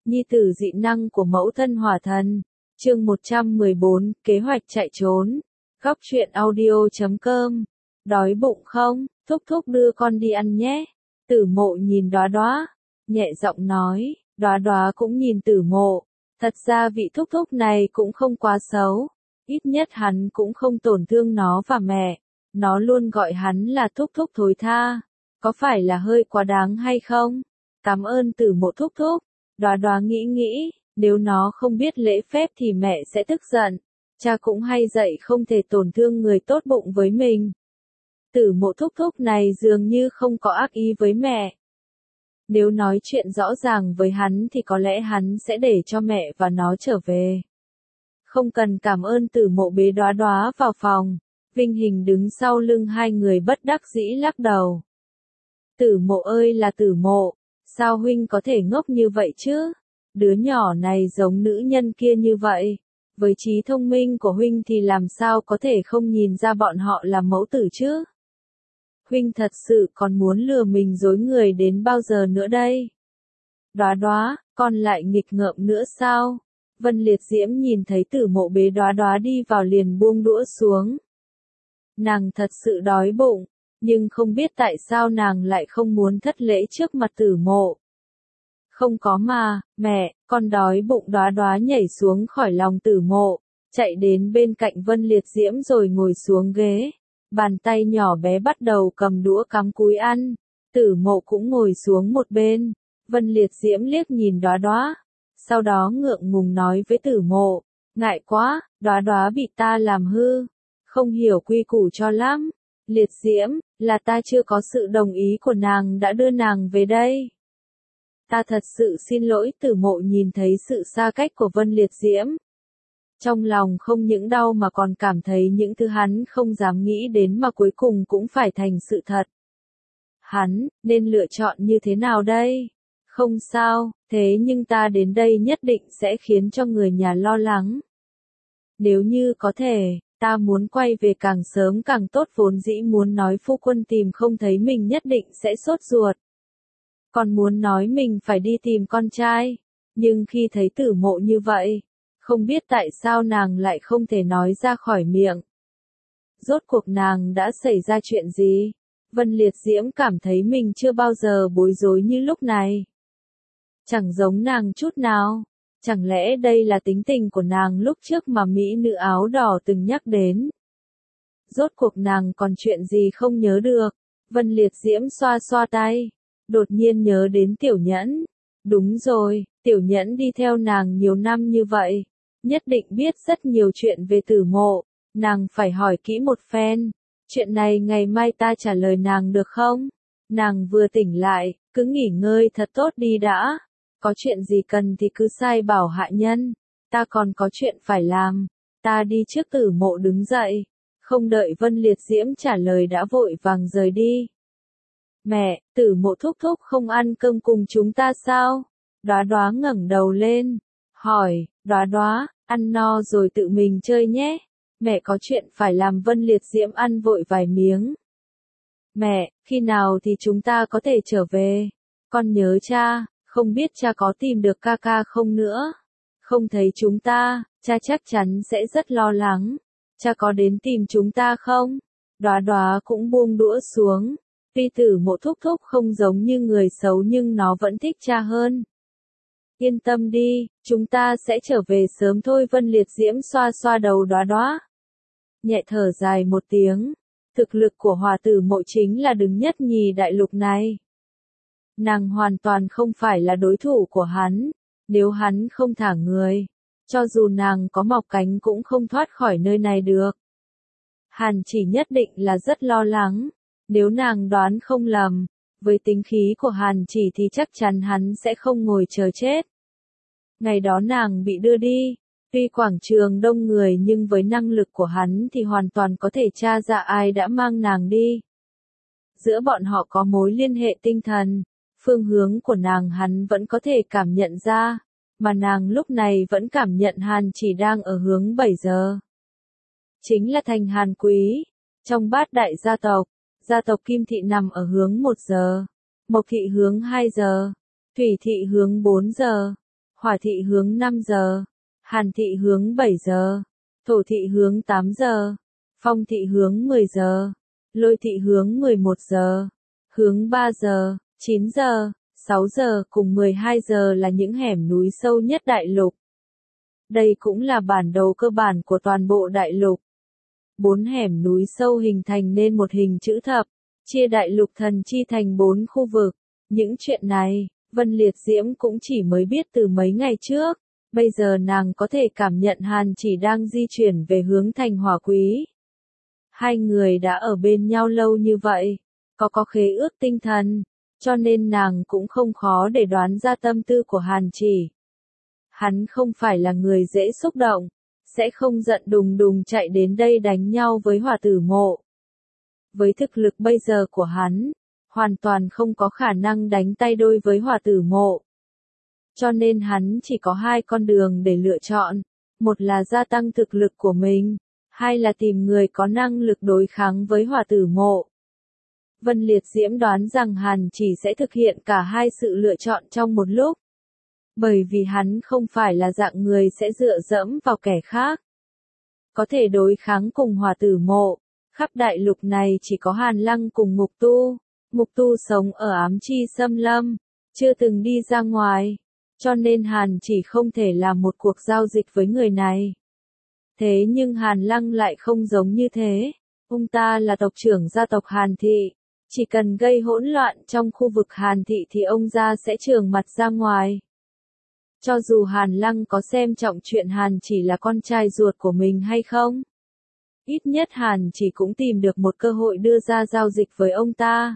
Nhi tử dị năng của mẫu thân hỏa thần. Chương 114, kế hoạch chạy trốn. Góc truyện audio.com. Đói bụng không? Thúc thúc đưa con đi ăn nhé. Tử Mộ nhìn Đóa Đóa, nhẹ giọng nói. Đóa Đóa cũng nhìn Tử Mộ. Thật ra vị thúc thúc này cũng không quá xấu. Ít nhất hắn cũng không tổn thương nó và mẹ. Nó luôn gọi hắn là thúc thúc thối tha. Có phải là hơi quá đáng hay không? Cảm ơn Tử Mộ thúc thúc. Đóa Đóa nghĩ, nếu nó không biết lễ phép thì mẹ sẽ tức giận. Cha cũng hay dạy không thể tổn thương người tốt bụng với mình. Tử Mộ thúc thúc này dường như không có ác ý với mẹ. Nếu nói chuyện rõ ràng với hắn thì có lẽ hắn sẽ để cho mẹ và nó trở về. Không cần cảm ơn. Tử Mộ bế Đóa Đóa vào phòng. Vinh Hình đứng sau lưng hai người bất đắc dĩ lắc đầu. Tử Mộ ơi là Tử Mộ, sao huynh có thể ngốc như vậy chứ? Đứa nhỏ này giống nữ nhân kia như vậy. Với trí thông minh của huynh thì làm sao có thể không nhìn ra bọn họ là mẫu tử chứ? Huynh thật sự còn muốn lừa mình dối người đến bao giờ nữa đây? Đóa Đóa, con lại nghịch ngợm nữa sao? Vân Liệt Diễm nhìn thấy Tử Mộ bế Đóa Đóa đi vào liền buông đũa xuống. Nàng thật sự đói bụng, nhưng không biết tại sao nàng lại không muốn thất lễ trước mặt Tử Mộ. Không có mà, mẹ, con đói bụng. Đóa Đóa nhảy xuống khỏi lòng Tử Mộ, chạy đến bên cạnh Vân Liệt Diễm rồi ngồi xuống ghế. Bàn tay nhỏ bé bắt đầu cầm đũa cắm cúi ăn. Tử Mộ cũng ngồi xuống một bên. Vân Liệt Diễm liếc nhìn Đóa Đóa, sau đó ngượng ngùng nói với Tử Mộ, ngại quá, Đóa Đóa bị ta làm hư, không hiểu quy củ cho lắm. Liệt Diễm, là ta chưa có sự đồng ý của nàng đã đưa nàng về đây. Ta thật sự xin lỗi. Tử Mộ nhìn thấy sự xa cách của Vân Liệt Diễm. Trong lòng không những đau mà còn cảm thấy những thứ hắn không dám nghĩ đến mà cuối cùng cũng phải thành sự thật. Hắn, nên lựa chọn như thế nào đây? Không sao, thế nhưng ta đến đây nhất định sẽ khiến cho người nhà lo lắng. Nếu như có thể, ta muốn quay về càng sớm càng tốt. Vốn dĩ muốn nói phu quân tìm không thấy mình nhất định sẽ sốt ruột. Còn muốn nói mình phải đi tìm con trai. Nhưng khi thấy Tử Mộ như vậy, không biết tại sao nàng lại không thể nói ra khỏi miệng. Rốt cuộc nàng đã xảy ra chuyện gì? Vân Liệt Diễm cảm thấy mình chưa bao giờ bối rối như lúc này. Chẳng giống nàng chút nào. Chẳng lẽ đây là tính tình của nàng lúc trước mà mỹ nữ áo đỏ từng nhắc đến? Rốt cuộc nàng còn chuyện gì không nhớ được? Vân Liệt Diễm xoa xoa tay, đột nhiên nhớ đến Tiểu Nhẫn. Đúng rồi, Tiểu Nhẫn đi theo nàng nhiều năm như vậy, nhất định biết rất nhiều chuyện về Tử Mộ. Nàng phải hỏi kỹ một phen. Chuyện này ngày mai ta trả lời nàng được không? Nàng vừa tỉnh lại, cứ nghỉ ngơi thật tốt đi đã. Có chuyện gì cần thì cứ sai bảo hạ nhân. Ta còn có chuyện phải làm. Ta đi trước. Tử Mộ đứng dậy, không đợi Vân Liệt Diễm trả lời đã vội vàng rời đi. Mẹ, Tử Mộ thúc thúc không ăn cơm cùng chúng ta sao? Đóa Đóa ngẩng đầu lên, hỏi. Đóa Đóa, ăn no rồi tự mình chơi nhé. Mẹ có chuyện phải làm. Vân Liệt Diễm ăn vội vài miếng. Mẹ, khi nào thì chúng ta có thể trở về? Con nhớ cha, không biết cha có tìm được ca ca không nữa? Không thấy chúng ta, cha chắc chắn sẽ rất lo lắng. Cha có đến tìm chúng ta không? Đóa Đóa cũng buông đũa xuống. Tuy Tử Mộ thúc thúc không giống như người xấu nhưng nó vẫn thích cha hơn. Yên tâm đi, chúng ta sẽ trở về sớm thôi. Vân Liệt Diễm xoa xoa đầu Đóa Đóa, nhẹ thở dài một tiếng. Thực lực của Hỏa Tử Mộ chính là đứng nhất nhì đại lục này. Nàng hoàn toàn không phải là đối thủ của hắn. Nếu hắn không thả người, cho dù nàng có mọc cánh cũng không thoát khỏi nơi này được. Hàn Chỉ nhất định là rất lo lắng. Nếu nàng đoán không lầm, với tính khí của Hàn Chỉ thì chắc chắn hắn sẽ không ngồi chờ chết. Ngày đó nàng bị đưa đi, tuy quảng trường đông người nhưng với năng lực của hắn thì hoàn toàn có thể tra ra ai đã mang nàng đi. Giữa bọn họ có mối liên hệ tinh thần, phương hướng của nàng hắn vẫn có thể cảm nhận ra, mà nàng lúc này vẫn cảm nhận Hàn Chỉ đang ở hướng 7 giờ. Chính là thành Hàn Quý. Trong bát đại gia tộc Kim Thị nằm ở hướng 1 giờ, Mộc Thị hướng 2 giờ, Thủy Thị hướng 4 giờ, Hỏa thị hướng 5 giờ, Hàn thị hướng 7 giờ, Thổ thị hướng 8 giờ, Phong thị hướng 10 giờ, Lôi thị hướng 11 giờ, hướng 3 giờ, 9 giờ, 6 giờ cùng 12 giờ là những hẻm núi sâu nhất đại lục. Đây cũng là bản đồ cơ bản của toàn bộ đại lục. 4 hẻm núi sâu hình thành nên một hình chữ thập, chia đại lục thần chi thành 4 khu vực. Những chuyện này, Vân Liệt Diễm cũng chỉ mới biết từ mấy ngày trước, bây giờ nàng có thể cảm nhận Hàn Chỉ đang di chuyển về hướng thành Hỏa Quý. Hai người đã ở bên nhau lâu như vậy, có khế ước tinh thần, cho nên nàng cũng không khó để đoán ra tâm tư của Hàn Chỉ. Hắn không phải là người dễ xúc động, sẽ không giận đùng đùng chạy đến đây đánh nhau với Hỏa Tử Mộ. Với thực lực bây giờ của hắn, hoàn toàn không có khả năng đánh tay đôi với Hỏa Tử Mộ. Cho nên hắn chỉ có hai con đường để lựa chọn, một là gia tăng thực lực của mình, hai là tìm người có năng lực đối kháng với Hỏa Tử Mộ. Vân Liệt Diễm đoán rằng Hàn Chỉ sẽ thực hiện cả hai sự lựa chọn trong một lúc. Bởi vì hắn không phải là dạng người sẽ dựa dẫm vào kẻ khác. Có thể đối kháng cùng Hỏa Tử Mộ, khắp đại lục này chỉ có Hàn Lăng cùng Ngục Tu. Ngục Tu sống ở ám chi xâm lâm, chưa từng đi ra ngoài, cho nên Hàn Chỉ không thể làm một cuộc giao dịch với người này. Thế nhưng Hàn Lăng lại không giống như thế, ông ta là tộc trưởng gia tộc Hàn Thị, chỉ cần gây hỗn loạn trong khu vực Hàn Thị thì ông gia sẽ trường mặt ra ngoài. Cho dù Hàn Lăng có xem trọng chuyện Hàn Chỉ là con trai ruột của mình hay không, ít nhất Hàn Chỉ cũng tìm được một cơ hội đưa ra giao dịch với ông ta.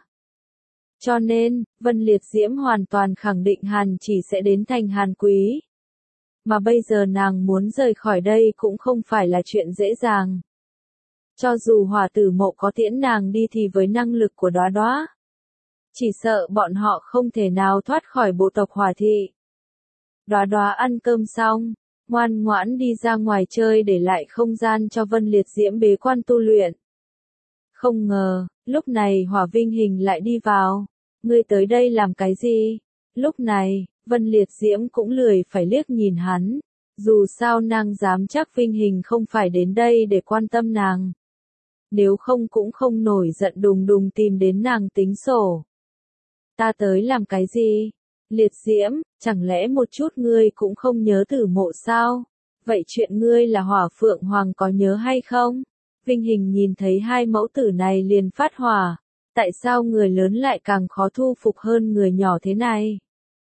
Cho nên, Vân Liệt Diễm hoàn toàn khẳng định Hàn Chỉ sẽ đến thành Hàn Quý. Mà bây giờ nàng muốn rời khỏi đây cũng không phải là chuyện dễ dàng. Cho dù Hỏa Tử Mộ có tiễn nàng đi thì với năng lực của Đóa Đóa, chỉ sợ bọn họ không thể nào thoát khỏi bộ tộc Hỏa Thị. Đóa Đóa ăn cơm xong, ngoan ngoãn đi ra ngoài chơi để lại không gian cho Vân Liệt Diễm bế quan tu luyện. Không ngờ, lúc này Hỏa Vinh Hình lại đi vào. Ngươi tới đây làm cái gì? Lúc này, Vân Liệt Diễm cũng lười phải liếc nhìn hắn. Dù sao nàng dám chắc Vinh Hình không phải đến đây để quan tâm nàng. Nếu không cũng không nổi giận đùng đùng tìm đến nàng tính sổ. Ta tới làm cái gì? Liệt Diễm, chẳng lẽ một chút ngươi cũng không nhớ Tử Mộ sao? Vậy chuyện ngươi là Hỏa Phượng Hoàng có nhớ hay không? Vinh Hình nhìn thấy hai mẫu tử này liền phát hỏa. Tại sao người lớn lại càng khó thu phục hơn người nhỏ thế này?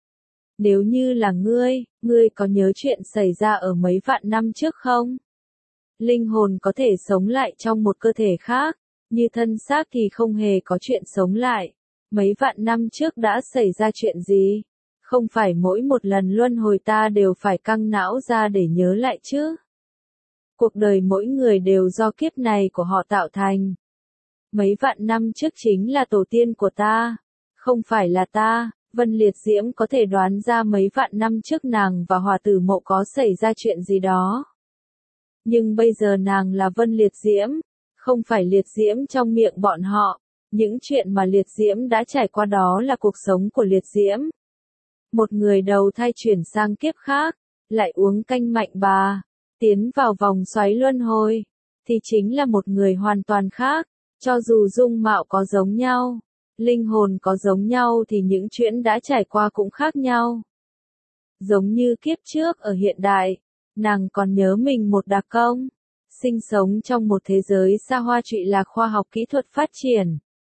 Nếu như là ngươi có nhớ chuyện xảy ra ở mấy vạn năm trước không? Linh hồn có thể sống lại trong một cơ thể khác, như thân xác thì không hề có chuyện sống lại. Mấy vạn năm trước đã xảy ra chuyện gì? Không phải mỗi một lần luân hồi ta đều phải căng não ra để nhớ lại chứ? Cuộc đời mỗi người đều do kiếp này của họ tạo thành. Mấy vạn năm trước chính là tổ tiên của ta, không phải là ta. Vân Liệt Diễm có thể đoán ra mấy vạn năm trước nàng và Hỏa Tử Mộ có xảy ra chuyện gì đó. Nhưng bây giờ nàng là Vân Liệt Diễm, không phải Liệt Diễm trong miệng bọn họ. Những chuyện mà Liệt Diễm đã trải qua đó là cuộc sống của Liệt Diễm. Một người đầu thai chuyển sang kiếp khác, lại uống canh mạnh bà, tiến vào vòng xoáy luân hồi, thì chính là một người hoàn toàn khác. Cho dù dung mạo có giống nhau, linh hồn có giống nhau thì những chuyện đã trải qua cũng khác nhau. Giống như kiếp trước ở hiện đại, nàng còn nhớ mình một đặc công, sinh sống trong một thế giới xa hoa trụy lạc khoa học kỹ thuật phát triển.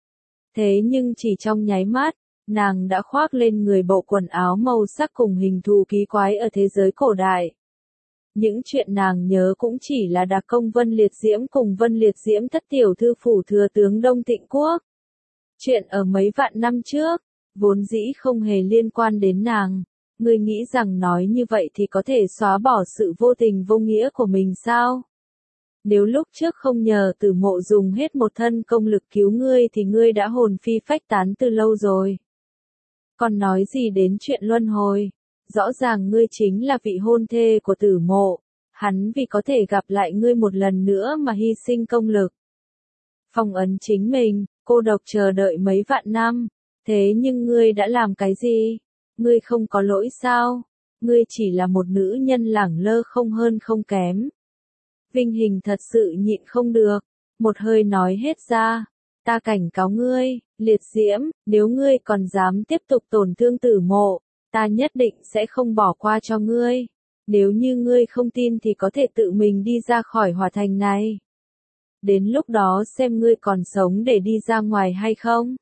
Thế nhưng chỉ trong nháy mắt, nàng đã khoác lên người bộ quần áo màu sắc cùng hình thù kỳ quái ở thế giới cổ đại. Những chuyện nàng nhớ cũng chỉ là đặc công Vân Liệt Diễm cùng Vân Liệt Diễm thất tiểu thư phủ thừa tướng Đông Tịnh Quốc. Chuyện ở mấy vạn năm trước, vốn dĩ không hề liên quan đến nàng. Ngươi nghĩ rằng nói như vậy thì có thể xóa bỏ sự vô tình vô nghĩa của mình sao? Nếu lúc trước không nhờ Tử Mộ dùng hết một thân công lực cứu ngươi thì ngươi đã hồn phi phách tán từ lâu rồi. Còn nói gì đến chuyện luân hồi? Rõ ràng ngươi chính là vị hôn thê của Tử Mộ, hắn vì có thể gặp lại ngươi một lần nữa mà hy sinh công lực. Phong ấn chính mình, cô độc chờ đợi mấy vạn năm, thế nhưng ngươi đã làm cái gì? Ngươi không có lỗi sao? ngươi chỉ là một nữ nhân lẳng lơ không hơn không kém. Vinh Hình thật sự nhịn không được, một hơi nói hết ra, ta cảnh cáo ngươi, liệt diễm, nếu ngươi còn dám tiếp tục tổn thương Tử Mộ, ta nhất định sẽ không bỏ qua cho ngươi. Nếu như ngươi không tin thì có thể tự mình đi ra khỏi hỏa thành này. Đến lúc đó xem ngươi còn sống để đi ra ngoài hay không.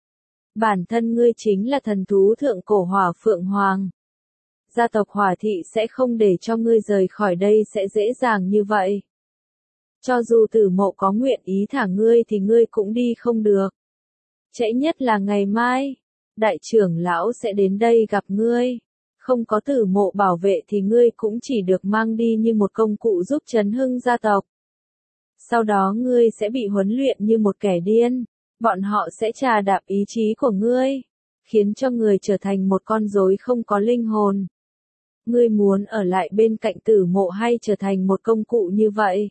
Bản thân ngươi chính là thần thú thượng cổ Hỏa Phượng Hoàng. Gia tộc Hỏa Thị sẽ không để cho ngươi rời khỏi đây sẽ dễ dàng như vậy. Cho dù Tử Mộ có nguyện ý thả ngươi thì ngươi cũng đi không được. Trễ nhất là ngày mai, đại trưởng lão sẽ đến đây gặp ngươi. Không có Tử Mộ bảo vệ thì ngươi cũng chỉ được mang đi như một công cụ giúp chấn hưng gia tộc. Sau đó ngươi sẽ bị huấn luyện như một kẻ điên. Bọn họ sẽ trà đạp ý chí của ngươi, khiến cho người trở thành một con rối không có linh hồn. Ngươi muốn ở lại bên cạnh Tử Mộ hay trở thành một công cụ như vậy?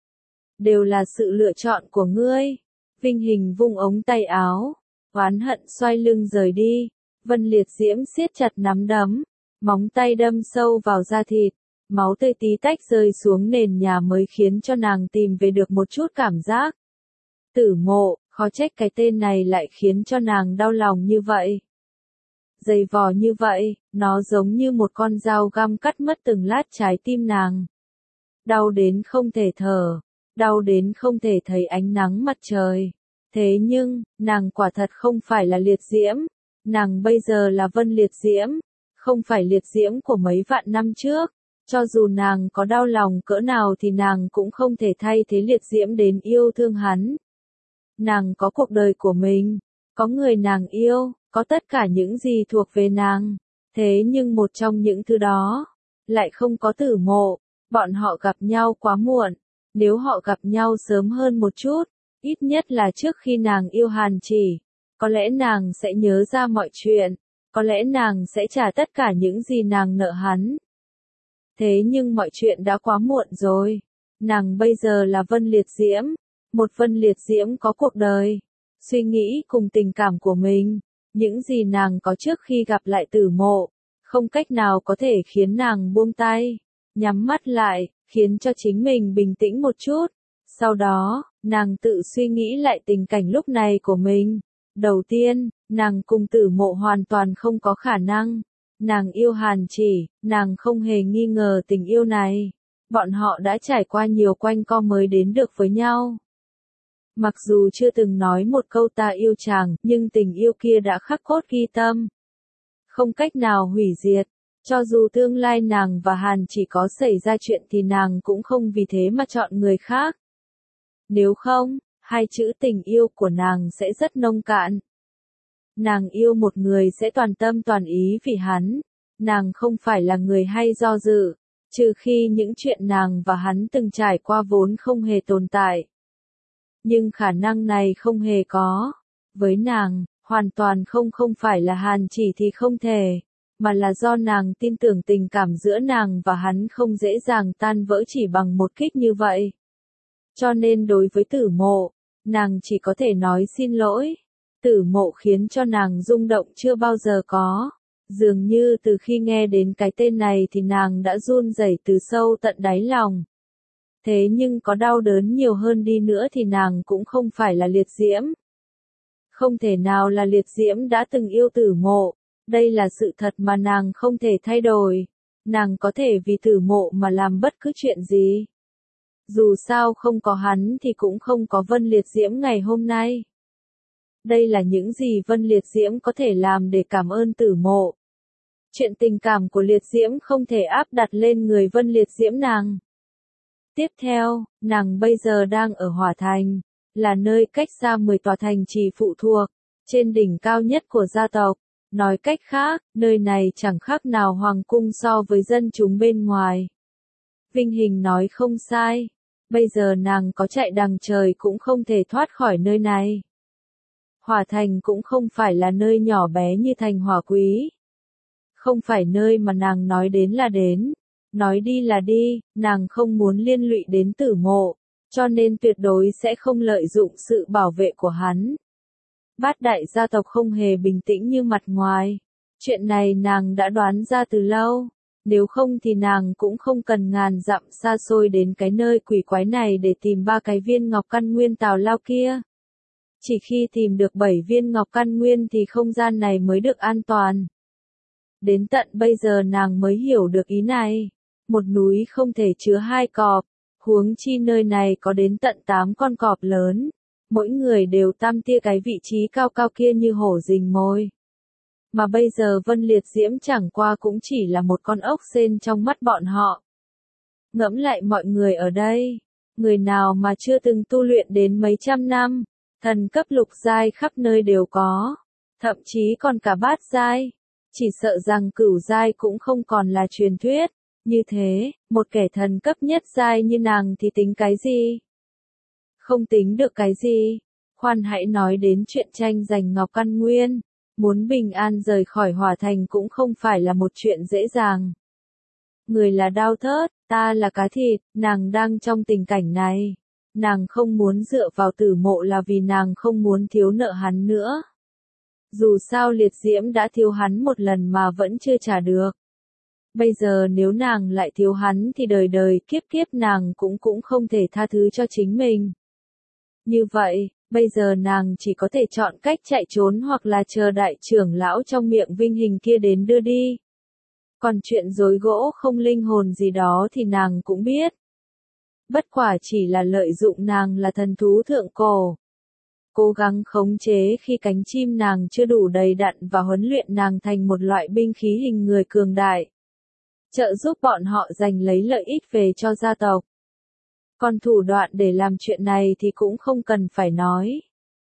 Đều là sự lựa chọn của ngươi. Vinh Hình vung ống tay áo, oán hận xoay lưng rời đi. Vân Liệt Diễm siết chặt nắm đấm, móng tay đâm sâu vào da thịt, máu tươi tí tách rơi xuống nền nhà mới khiến cho nàng tìm về được một chút cảm giác. Tử Mộ, khó trách cái tên này lại khiến cho nàng đau lòng như vậy. Dày vò như vậy, nó giống như một con dao găm cắt mất từng lát trái tim nàng. Đau đến không thể thở, đau đến không thể thấy ánh nắng mặt trời. Thế nhưng, nàng quả thật không phải là Liệt Diễm, nàng bây giờ là Vân Liệt Diễm, không phải Liệt Diễm của mấy vạn năm trước. Cho dù nàng có đau lòng cỡ nào thì nàng cũng không thể thay thế Liệt Diễm đến yêu thương hắn. Nàng có cuộc đời của mình, có người nàng yêu, có tất cả những gì thuộc về nàng. Thế nhưng một trong những thứ đó, lại không có Tử Mộ. Bọn họ gặp nhau quá muộn. Nếu họ gặp nhau sớm hơn một chút, ít nhất là trước khi nàng yêu Hàn Chỉ, có lẽ nàng sẽ nhớ ra mọi chuyện, có lẽ nàng sẽ trả tất cả những gì nàng nợ hắn. Thế nhưng mọi chuyện đã quá muộn rồi. Nàng bây giờ là Vân Liệt Diễm, một Vân Liệt Diễm có cuộc đời, suy nghĩ cùng tình cảm của mình, những gì nàng có trước khi gặp lại Tử Mộ, không cách nào có thể khiến nàng buông tay, nhắm mắt lại, khiến cho chính mình bình tĩnh một chút. Sau đó, nàng tự suy nghĩ lại tình cảnh lúc này của mình. Đầu tiên, nàng cùng Tử Mộ hoàn toàn không có khả năng. Nàng yêu Hàn Chỉ, nàng không hề nghi ngờ tình yêu này. Bọn họ đã trải qua nhiều quanh co mới đến được với nhau. Mặc dù chưa từng nói một câu ta yêu chàng, nhưng tình yêu kia đã khắc cốt ghi tâm. Không cách nào hủy diệt. Cho dù tương lai nàng và Hàn Chỉ có xảy ra chuyện thì nàng cũng không vì thế mà chọn người khác. Nếu không, hai chữ tình yêu của nàng sẽ rất nông cạn. Nàng yêu một người sẽ toàn tâm toàn ý vì hắn. Nàng không phải là người hay do dự, trừ khi những chuyện nàng và hắn từng trải qua vốn không hề tồn tại. Nhưng khả năng này không hề có. Với nàng, hoàn toàn không phải là Hàn Chỉ thì không thể, mà là do nàng tin tưởng tình cảm giữa nàng và hắn không dễ dàng tan vỡ chỉ bằng một kích như vậy. Cho nên đối với Tử Mộ, nàng chỉ có thể nói xin lỗi. Tử Mộ khiến cho nàng rung động chưa bao giờ có. Dường như từ khi nghe đến cái tên này thì nàng đã run rẩy từ sâu tận đáy lòng. Thế nhưng có đau đớn nhiều hơn đi nữa thì nàng cũng không phải là Liệt Diễm. Không thể nào là Liệt Diễm đã từng yêu Tử Mộ. Đây là sự thật mà nàng không thể thay đổi. Nàng có thể vì Tử Mộ mà làm bất cứ chuyện gì. Dù sao không có hắn thì cũng không có Vân Liệt Diễm ngày hôm nay. Đây là những gì Vân Liệt Diễm có thể làm để cảm ơn Tử Mộ. Chuyện tình cảm của Liệt Diễm không thể áp đặt lên người Vân Liệt Diễm nàng. Tiếp theo, nàng bây giờ đang ở Hỏa Thành, là nơi cách xa 10 tòa thành trì phụ thuộc, trên đỉnh cao nhất của gia tộc. Nói cách khác, nơi này chẳng khác nào hoàng cung so với dân chúng bên ngoài. Vinh Hình nói không sai, bây giờ nàng có chạy đằng trời cũng không thể thoát khỏi nơi này. Hỏa Thành cũng không phải là nơi nhỏ bé như thành Hỏa Quý. Không phải nơi mà nàng nói đến là đến, nói đi là đi, nàng không muốn liên lụy đến Tử Mộ, cho nên tuyệt đối sẽ không lợi dụng sự bảo vệ của hắn. Bát đại gia tộc không hề bình tĩnh như mặt ngoài. Chuyện này nàng đã đoán ra từ lâu. Nếu không thì nàng cũng không cần ngàn dặm xa xôi đến cái nơi quỷ quái này để tìm 3 cái viên ngọc căn nguyên tào lao kia. Chỉ khi tìm được 7 viên ngọc căn nguyên thì không gian này mới được an toàn. Đến tận bây giờ nàng mới hiểu được ý này. Một núi không thể chứa 2 cọp, huống chi nơi này có đến tận 8 con cọp lớn. Mỗi người đều tam tia cái vị trí cao cao kia như hổ rình mồi. Mà bây giờ Vân Liệt Diễm chẳng qua cũng chỉ là một con ốc sên trong mắt bọn họ. Ngẫm lại mọi người ở đây, người nào mà chưa từng tu luyện đến mấy trăm năm, thần cấp lục giai khắp nơi đều có, thậm chí còn cả bát giai, chỉ sợ rằng cửu giai cũng không còn là truyền thuyết. Như thế, một kẻ thần cấp nhất giai như nàng thì tính cái gì? Không tính được cái gì. Khoan hãy nói đến chuyện tranh giành ngọc căn nguyên. Muốn bình an rời khỏi hỏa thành cũng không phải là một chuyện dễ dàng. Người là Đao Thớt, ta là Cá Thịt, nàng đang trong tình cảnh này. Nàng không muốn dựa vào Tử Mộ là vì nàng không muốn thiếu nợ hắn nữa. Dù sao Liệt Diễm đã thiếu hắn một lần mà vẫn chưa trả được. Bây giờ nếu nàng lại thiếu hắn thì đời đời kiếp kiếp nàng cũng không thể tha thứ cho chính mình. Như vậy, bây giờ nàng chỉ có thể chọn cách chạy trốn hoặc là chờ đại trưởng lão trong miệng vinh hình kia đến đưa đi. Còn chuyện rối gỗ không linh hồn gì đó thì nàng cũng biết. Bất quả chỉ là lợi dụng nàng là thần thú thượng cổ. Cố gắng khống chế khi cánh chim nàng chưa đủ đầy đặn và huấn luyện nàng thành một loại binh khí hình người cường đại. Trợ giúp bọn họ giành lấy lợi ích về cho gia tộc. Còn thủ đoạn để làm chuyện này thì cũng không cần phải nói.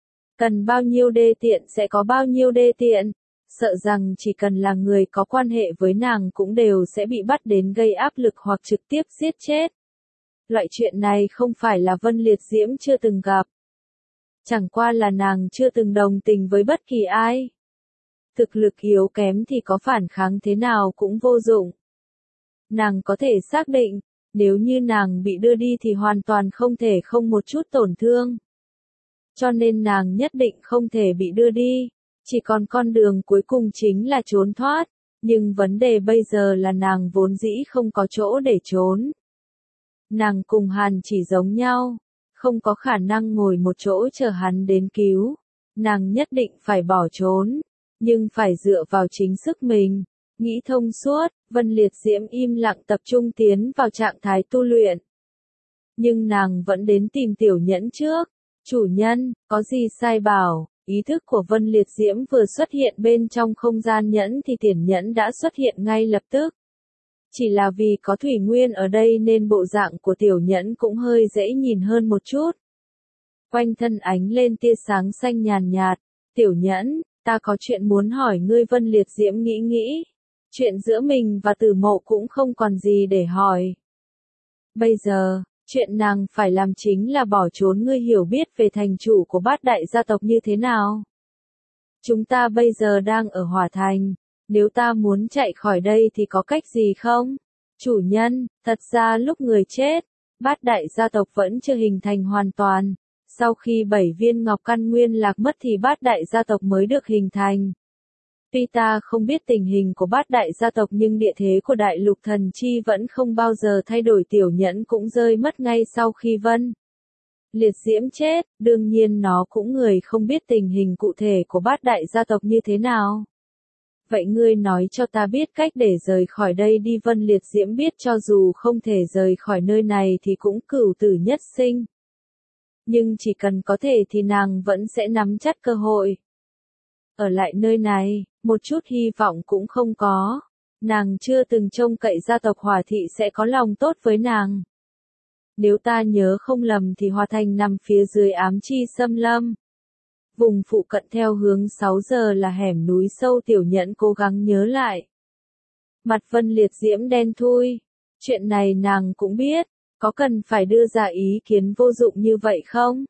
Cần bao nhiêu đê tiện sẽ có bao nhiêu đê tiện, sợ rằng chỉ cần là người có quan hệ với nàng cũng đều sẽ bị bắt đến gây áp lực hoặc trực tiếp giết chết. Loại chuyện này không phải là Vân Liệt Diễm chưa từng gặp. Chẳng qua là nàng chưa từng đồng tình với bất kỳ ai. Thực lực yếu kém thì có phản kháng thế nào cũng vô dụng. Nàng có thể xác định, nếu như nàng bị đưa đi thì hoàn toàn không thể không một chút tổn thương. Cho nên nàng nhất định không thể bị đưa đi, chỉ còn con đường cuối cùng chính là trốn thoát, nhưng vấn đề bây giờ là nàng vốn dĩ không có chỗ để trốn. Nàng cùng Hàn chỉ giống nhau, không có khả năng ngồi một chỗ chờ hắn đến cứu, nàng nhất định phải bỏ trốn, nhưng phải dựa vào chính sức mình. Nghĩ thông suốt, Vân Liệt Diễm im lặng tập trung tiến vào trạng thái tu luyện. Nhưng nàng vẫn đến tìm Tiểu Nhẫn trước. Chủ nhân, có gì sai bảo? Ý thức của Vân Liệt Diễm vừa xuất hiện bên trong không gian nhẫn thì Tiền Nhẫn đã xuất hiện ngay lập tức. Chỉ là vì có Thủy Nguyên ở đây nên bộ dạng của Tiểu Nhẫn cũng hơi dễ nhìn hơn một chút. Quanh thân ánh lên tia sáng xanh nhàn nhạt. Tiểu Nhẫn, ta có chuyện muốn hỏi ngươi. Vân Liệt Diễm nghĩ. Chuyện giữa mình và Tử Mộ cũng không còn gì để hỏi. Bây giờ, chuyện nàng phải làm chính là bỏ trốn. Ngươi hiểu biết về thành chủ của bát đại gia tộc như thế nào? Chúng ta bây giờ đang ở Hỏa Thành. Nếu ta muốn chạy khỏi đây thì có cách gì không? Chủ nhân, thật ra lúc người chết, bát đại gia tộc vẫn chưa hình thành hoàn toàn. Sau khi 7 viên ngọc căn nguyên lạc mất thì bát đại gia tộc mới được hình thành. Tuy ta không biết tình hình của bát đại gia tộc nhưng địa thế của đại lục thần chi vẫn không bao giờ thay đổi. Tiểu Nhẫn cũng rơi mất ngay sau khi Vân Liệt Diễm chết, đương nhiên nó cũng người không biết tình hình cụ thể của bát đại gia tộc như thế nào. Vậy ngươi nói cho ta biết cách để rời khỏi đây đi. Vân Liệt Diễm biết cho dù không thể rời khỏi nơi này thì cũng cửu tử nhất sinh. Nhưng chỉ cần có thể thì nàng vẫn sẽ nắm chắc cơ hội. Ở lại nơi này, một chút hy vọng cũng không có. Nàng chưa từng trông cậy gia tộc Hỏa Thị sẽ có lòng tốt với nàng. Nếu ta nhớ không lầm thì Hỏa Thành nằm phía dưới ám chi xâm lâm. Vùng phụ cận theo hướng 6 giờ là hẻm núi sâu. Tiểu Nhẫn cố gắng nhớ lại. Mặt Vân Liệt Diễm đen thui. Chuyện này nàng cũng biết, có cần phải đưa ra ý kiến vô dụng như vậy không?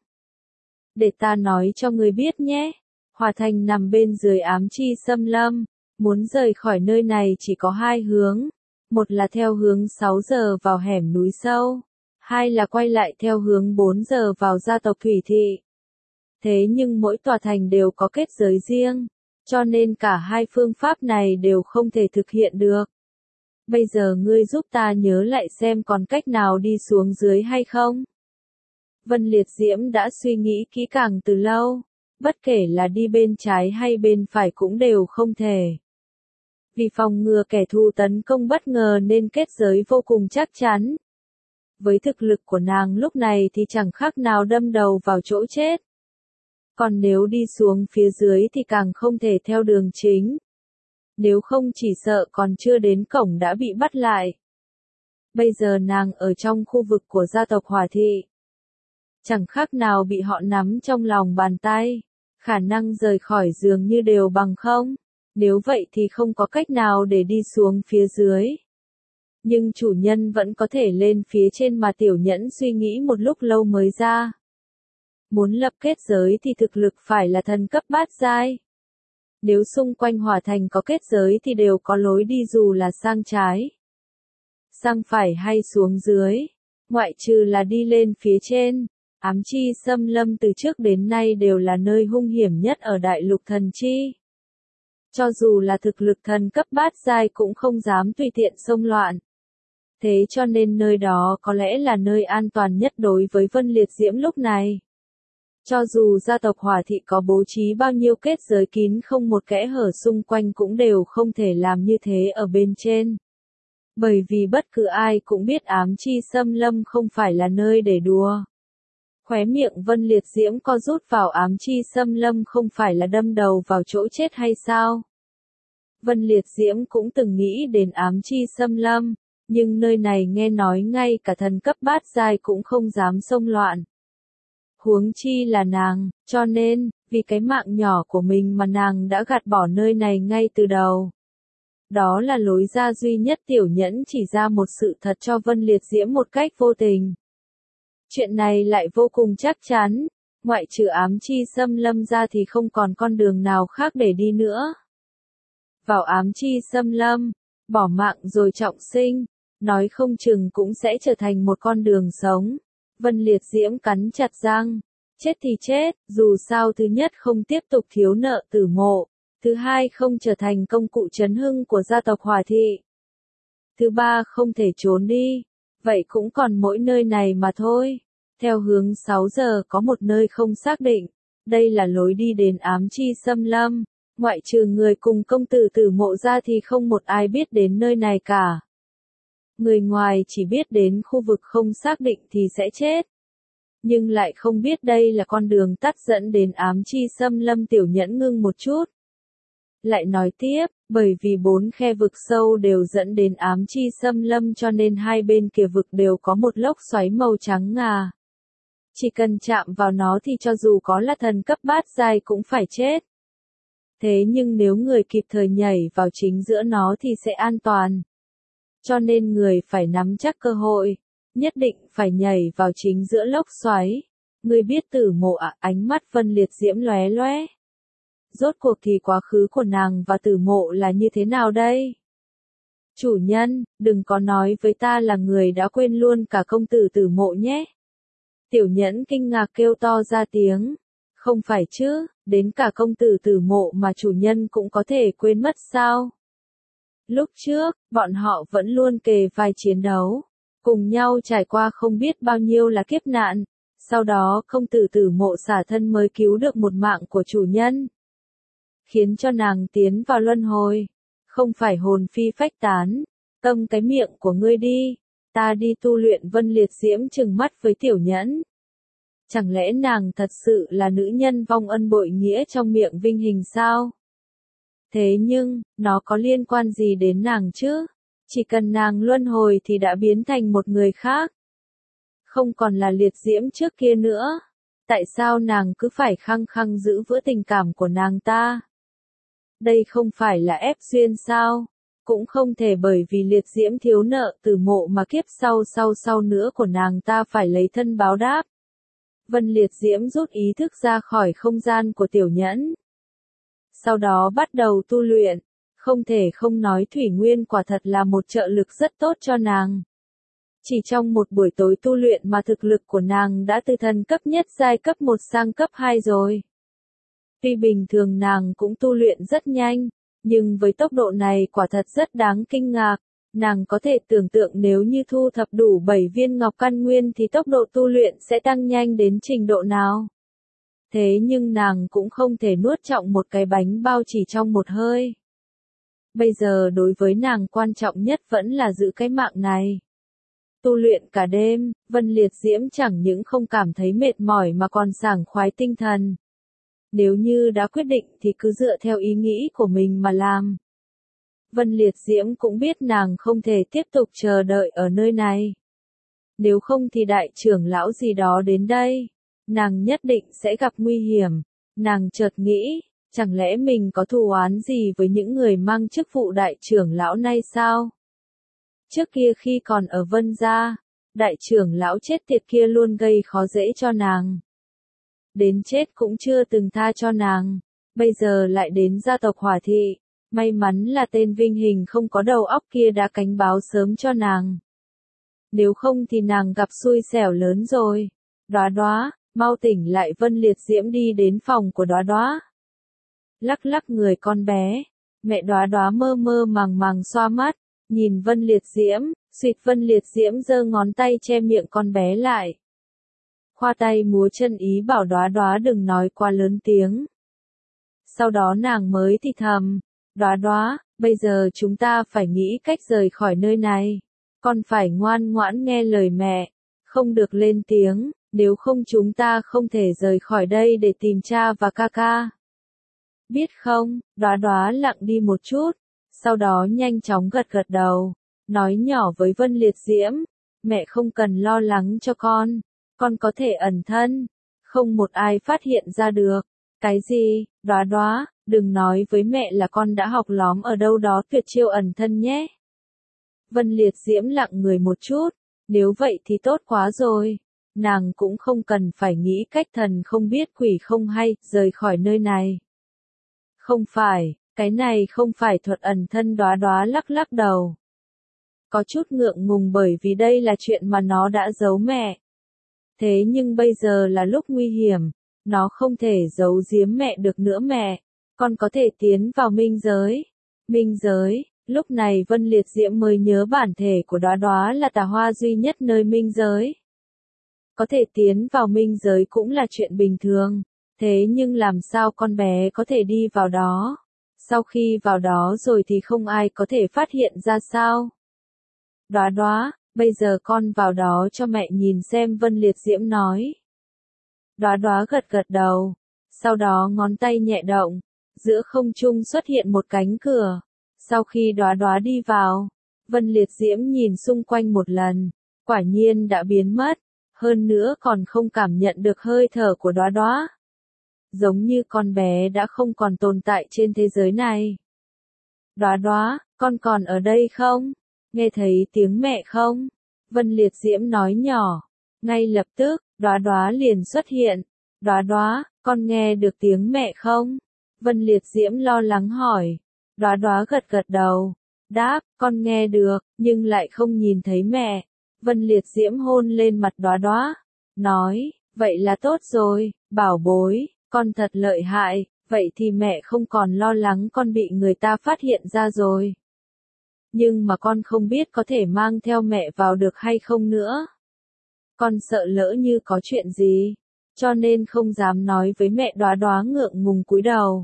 Để ta nói cho người biết nhé. Hỏa Thành nằm bên dưới ám chi xâm lâm, muốn rời khỏi nơi này chỉ có 2 hướng, một là theo hướng 6 giờ vào hẻm núi sâu, hai là quay lại theo hướng 4 giờ vào gia tộc Thủy Thị. Thế nhưng mỗi tòa thành đều có kết giới riêng, cho nên cả hai phương pháp này đều không thể thực hiện được. Bây giờ ngươi giúp ta nhớ lại xem còn cách nào đi xuống dưới hay không? Vân Liệt Diễm đã suy nghĩ kỹ càng từ lâu, bất kể là đi bên trái hay bên phải cũng đều không thể. Vì phòng ngừa kẻ thù tấn công bất ngờ nên kết giới vô cùng chắc chắn. Với thực lực của nàng lúc này thì chẳng khác nào đâm đầu vào chỗ chết. Còn nếu đi xuống phía dưới thì càng không thể theo đường chính. Nếu không chỉ sợ còn chưa đến cổng đã bị bắt lại. Bây giờ nàng ở trong khu vực của gia tộc Hỏa Thị. Chẳng khác nào bị họ nắm trong lòng bàn tay. Khả năng rời khỏi giường như đều bằng không. Nếu vậy thì không có cách nào để đi xuống phía dưới. Nhưng chủ nhân vẫn có thể lên phía trên mà Tiểu Nhẫn suy nghĩ một lúc lâu mới ra. Muốn lập kết giới thì thực lực phải là thần cấp bát giai. Nếu xung quanh hỏa thành có kết giới thì đều có lối đi dù là sang trái, sang phải hay xuống dưới, ngoại trừ là đi lên phía trên. Ám chi xâm lâm từ trước đến nay đều là nơi hung hiểm nhất ở đại lục thần chi. Cho dù là thực lực thần cấp bát giai cũng không dám tùy tiện xông loạn. Thế cho nên nơi đó có lẽ là nơi an toàn nhất đối với Vân Liệt Diễm lúc này. Cho dù gia tộc Hỏa Thị có bố trí bao nhiêu kết giới kín không một kẽ hở xung quanh cũng đều không thể làm như thế ở bên trên. Bởi vì bất cứ ai cũng biết ám chi xâm lâm không phải là nơi để đùa. Khóe miệng Vân Liệt Diễm co rút vào ám chi xâm lâm không phải là đâm đầu vào chỗ chết hay sao? Vân Liệt Diễm cũng từng nghĩ đến ám chi xâm lâm, nhưng nơi này nghe nói ngay cả thần cấp bát giai cũng không dám xông loạn. Huống chi là nàng, cho nên, vì cái mạng nhỏ của mình mà nàng đã gạt bỏ nơi này ngay từ đầu. Đó là lối ra duy nhất. Tiểu Nhẫn chỉ ra một sự thật cho Vân Liệt Diễm một cách vô tình. Chuyện này lại vô cùng chắc chắn, ngoại trừ ám chi xâm lâm ra thì không còn con đường nào khác để đi nữa. Vào ám chi xâm lâm, bỏ mạng rồi trọng sinh, nói không chừng cũng sẽ trở thành một con đường sống. Vân Liệt Diễm cắn chặt răng, chết thì chết, dù sao thứ nhất không tiếp tục thiếu nợ Tử Mộ, thứ hai không trở thành công cụ trấn hưng của gia tộc Hỏa Thị, thứ ba không thể trốn đi, vậy cũng còn mỗi nơi này mà thôi. Theo hướng 6 giờ có một nơi không xác định, đây là lối đi đến ám chi xâm lâm, ngoại trừ người cùng công tử Tử Mộ ra thì không một ai biết đến nơi này cả. Người ngoài chỉ biết đến khu vực không xác định thì sẽ chết. Nhưng lại không biết đây là con đường tắt dẫn đến ám chi xâm lâm. Tiểu Nhẫn ngưng một chút. Lại nói tiếp, bởi vì 4 khe vực sâu đều dẫn đến ám chi xâm lâm cho nên hai bên kia vực đều có một lốc xoáy màu trắng ngà. Chỉ cần chạm vào nó thì cho dù có là thần cấp bát giai cũng phải chết. Thế nhưng nếu người kịp thời nhảy vào chính giữa nó thì sẽ an toàn. Cho nên người phải nắm chắc cơ hội, nhất định phải nhảy vào chính giữa lốc xoáy. Ngươi biết Tử Mộ ạ? Ánh mắt Vân Liệt Diễm lóe lóe. Rốt cuộc thì quá khứ của nàng và Tử Mộ là như thế nào đây? Chủ nhân, đừng có nói với ta là người đã quên luôn cả công tử Tử Mộ nhé. Tiểu Nhẫn kinh ngạc kêu to ra tiếng. Không phải chứ, đến cả công tử Tử Mộ mà chủ nhân cũng có thể quên mất sao? Lúc trước, bọn họ vẫn luôn kề vai chiến đấu, cùng nhau trải qua không biết bao nhiêu là kiếp nạn, sau đó công tử Tử Mộ xả thân mới cứu được một mạng của chủ nhân, khiến cho nàng tiến vào luân hồi, không phải hồn phi phách tán. Câm cái miệng của ngươi đi, ta đi tu luyện. Vân Liệt Diễm trừng mắt với Tiểu Nhẫn. Chẳng lẽ nàng thật sự là nữ nhân vong ân bội nghĩa trong miệng Vinh Hình sao? Thế nhưng, nó có liên quan gì đến nàng chứ? Chỉ cần nàng luân hồi thì đã biến thành một người khác. Không còn là Liệt Diễm trước kia nữa. Tại sao nàng cứ phải khăng khăng giữ vững tình cảm của nàng ta? Đây không phải là ép duyên sao? Cũng không thể bởi vì Liệt Diễm thiếu nợ Tử Mộ mà kiếp sau nữa của nàng ta phải lấy thân báo đáp. Vân Liệt Diễm rút ý thức ra khỏi không gian của Tiểu Nhẫn. Sau đó bắt đầu tu luyện, không thể không nói Thủy Nguyên quả thật là một trợ lực rất tốt cho nàng. Chỉ trong một buổi tối tu luyện mà thực lực của nàng đã từ thần cấp nhất giai cấp 1 sang cấp 2 rồi. Tuy bình thường nàng cũng tu luyện rất nhanh, nhưng với tốc độ này quả thật rất đáng kinh ngạc. Nàng có thể tưởng tượng nếu như thu thập đủ 7 viên ngọc căn nguyên thì tốc độ tu luyện sẽ tăng nhanh đến trình độ nào. Thế nhưng nàng cũng không thể nuốt trọn một cái bánh bao chỉ trong một hơi. Bây giờ đối với nàng quan trọng nhất vẫn là giữ cái mạng này. Tu luyện cả đêm, Vân Liệt Diễm chẳng những không cảm thấy mệt mỏi mà còn sảng khoái tinh thần. Nếu như đã quyết định thì cứ dựa theo ý nghĩ của mình mà làm. Vân Liệt Diễm cũng biết nàng không thể tiếp tục chờ đợi ở nơi này. Nếu không thì đại trưởng lão gì đó đến đây, nàng nhất định sẽ gặp nguy hiểm. Nàng chợt nghĩ, chẳng lẽ mình có thù oán gì với những người mang chức vụ đại trưởng lão này sao? Trước kia khi còn ở Vân gia, đại trưởng lão chết tiệt kia luôn gây khó dễ cho nàng. Đến chết cũng chưa từng tha cho nàng, bây giờ lại đến gia tộc Hỏa Thị. May mắn là tên Vinh Hình không có đầu óc kia đã cảnh báo sớm cho nàng. Nếu không thì nàng gặp xui xẻo lớn rồi. Đóa Đóa, mau tỉnh lại. Vân Liệt Diễm đi đến phòng của Đóa Đóa. Lắc lắc người con bé, mẹ Đóa Đóa mơ mơ màng màng xoa mắt, nhìn Vân Liệt Diễm, suýt. Vân Liệt Diễm giơ ngón tay che miệng con bé lại. Khoa tay múa chân ý bảo Đóa Đóa đừng nói quá lớn tiếng. Sau đó nàng mới thì thầm, Đóa Đóa, bây giờ chúng ta phải nghĩ cách rời khỏi nơi này. Con phải ngoan ngoãn nghe lời mẹ, không được lên tiếng, nếu không chúng ta không thể rời khỏi đây để tìm cha và ca ca. Biết không? Đóa Đóa lặng đi một chút, sau đó nhanh chóng gật gật đầu, nói nhỏ với Vân Liệt Diễm, mẹ không cần lo lắng cho con có thể ẩn thân, không một ai phát hiện ra được. Cái gì? Đóa Đóa, đừng nói với mẹ là con đã học lóm ở đâu đó tuyệt chiêu ẩn thân nhé. Vân Liệt Diễm lặng người một chút, nếu vậy thì tốt quá rồi. Nàng cũng không cần phải nghĩ cách thần không biết quỷ không hay, rời khỏi nơi này. Không phải, cái này không phải thuật ẩn thân. Đóa Đóa lắc lắc đầu. Có chút ngượng ngùng bởi vì đây là chuyện mà nó đã giấu mẹ. Thế nhưng bây giờ là lúc nguy hiểm, nó không thể giấu giếm mẹ được nữa mẹ. Con có thể tiến vào minh giới. Minh giới, lúc này Vân Liệt Diễm mới nhớ bản thể của Đóa Đóa là tà hoa duy nhất nơi minh giới. Có thể tiến vào minh giới cũng là chuyện bình thường, thế nhưng làm sao con bé có thể đi vào đó? Sau khi vào đó rồi thì không ai có thể phát hiện ra sao? Đóa Đóa, bây giờ con vào đó cho mẹ nhìn xem. Vân Liệt Diễm nói. Đóa Đóa gật gật đầu, sau đó ngón tay nhẹ động, giữa không trung xuất hiện một cánh cửa. Sau khi Đóa Đóa đi vào, Vân Liệt Diễm nhìn xung quanh một lần, quả nhiên đã biến mất, hơn nữa còn không cảm nhận được hơi thở của Đóa Đóa. Giống như con bé đã không còn tồn tại trên thế giới này. Đóa Đóa, con còn ở đây không? Nghe thấy tiếng mẹ không? Vân Liệt Diễm nói nhỏ. Ngay lập tức, Đóa Đóa liền xuất hiện. Đóa Đóa, con nghe được tiếng mẹ không? Vân Liệt Diễm lo lắng hỏi. Đóa Đóa gật gật đầu. Đáp, con nghe được, nhưng lại không nhìn thấy mẹ. Vân Liệt Diễm hôn lên mặt Đóa Đóa. Nói, vậy là tốt rồi, bảo bối, con thật lợi hại, vậy thì mẹ không còn lo lắng con bị người ta phát hiện ra rồi. Nhưng mà con không biết có thể mang theo mẹ vào được hay không nữa. Con sợ lỡ như có chuyện gì, cho nên không dám nói với mẹ. Đóa Đóa ngượng ngùng cúi đầu.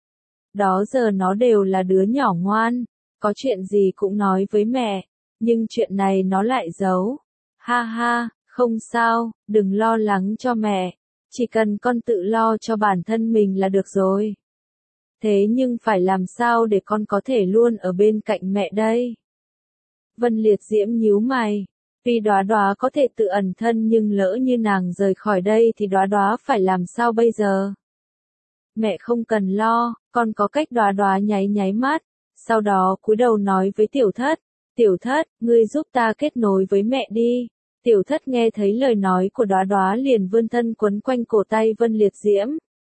Đó giờ nó đều là đứa nhỏ ngoan, có chuyện gì cũng nói với mẹ, nhưng chuyện này nó lại giấu. Ha ha, không sao, đừng lo lắng cho mẹ, chỉ cần con tự lo cho bản thân mình là được rồi. Thế nhưng phải làm sao để con có thể luôn ở bên cạnh mẹ đây? Vân Liệt Diễm nhíu mày. Tuy Đóa Đóa có thể tự ẩn thân nhưng lỡ như nàng rời khỏi đây thì Đóa Đóa phải làm sao bây giờ? Mẹ không cần lo, con có cách. Đóa Đóa nháy nháy mắt, sau đó cúi đầu nói với Tiểu Thất. Tiểu Thất, ngươi giúp ta kết nối với mẹ đi. Tiểu Thất nghe thấy lời nói của Đóa Đóa liền vươn thân quấn quanh cổ tay Vân Liệt Diễm.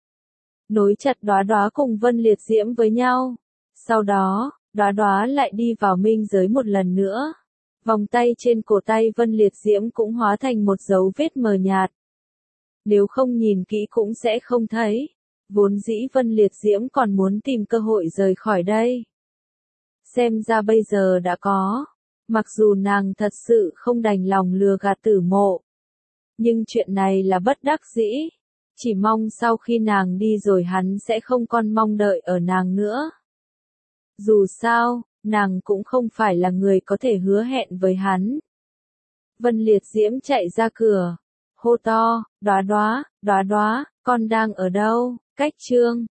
Nối chặt Đóa Đóa cùng Vân Liệt Diễm với nhau. Sau đó, Đóa Đóa lại đi vào minh giới một lần nữa. Vòng tay trên cổ tay Vân Liệt Diễm cũng hóa thành một dấu vết mờ nhạt. Nếu không nhìn kỹ cũng sẽ không thấy. Vốn dĩ Vân Liệt Diễm còn muốn tìm cơ hội rời khỏi đây. Xem ra bây giờ đã có. Mặc dù nàng thật sự không đành lòng lừa gạt Tử Mộ, nhưng chuyện này là bất đắc dĩ, chỉ mong sau khi nàng đi rồi hắn sẽ không còn mong đợi ở nàng nữa. Dù sao, nàng cũng không phải là người có thể hứa hẹn với hắn. Vân Liệt Diễm chạy ra cửa, hô to, "Đóa đóa, đóa đóa, con đang ở đâu?" Cách chương